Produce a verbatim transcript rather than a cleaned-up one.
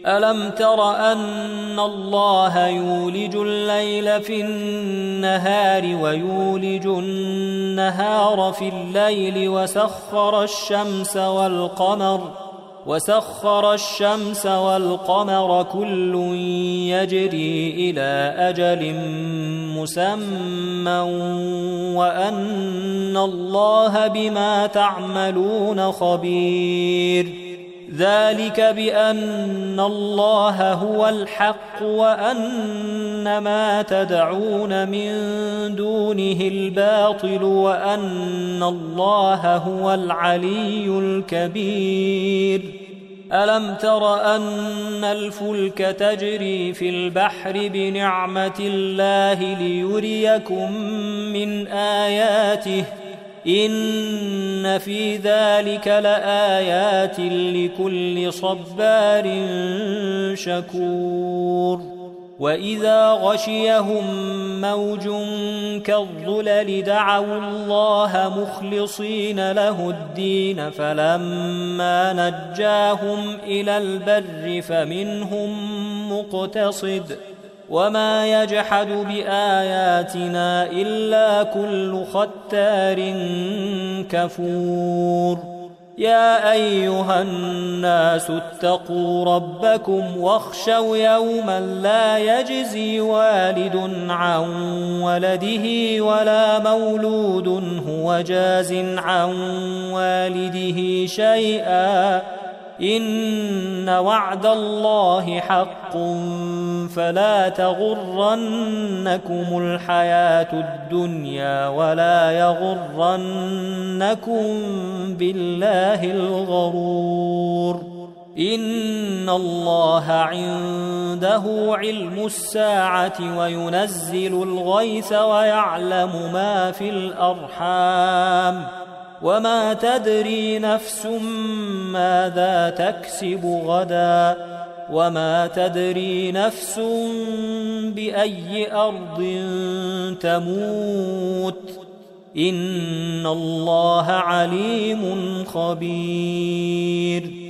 ألم تر أن الله يولج الليل في النهار ويولج النهار في الليل وسخر الشمس والقمر وسخر الشمس والقمر كل يجري إلى أجل مسمى وأن الله بما تعملون خبير ذلك بأن الله هو الحق وأن ما تدعون من دونه الباطل وأن الله هو العلي الكبير ألم تر أن الفلك تجري في البحر بنعمة الله ليريكم من آياته إن في ذلك لآيات لكل صبار شكور وإذا غشيهم موج كالظلل دعوا الله مخلصين له الدين فلما نجاهم إلى البر فمنهم مقتصد وما يجحد بآياتنا إلا كل ختار كفور يا أيها الناس اتقوا ربكم واخشوا يوما لا يجزي والد عن ولده ولا مولود هو جاز عن والده شيئا إن وعد الله حق فلا تغرنكم الحياة الدنيا ولا يغرنكم بالله الغرور إن الله عنده علم الساعة وينزل الغيث ويعلم ما في الأرحام وما تدري نفس ماذا تكسب غدا وما تدري نفس بأي أرض تموت إن الله عليم خبير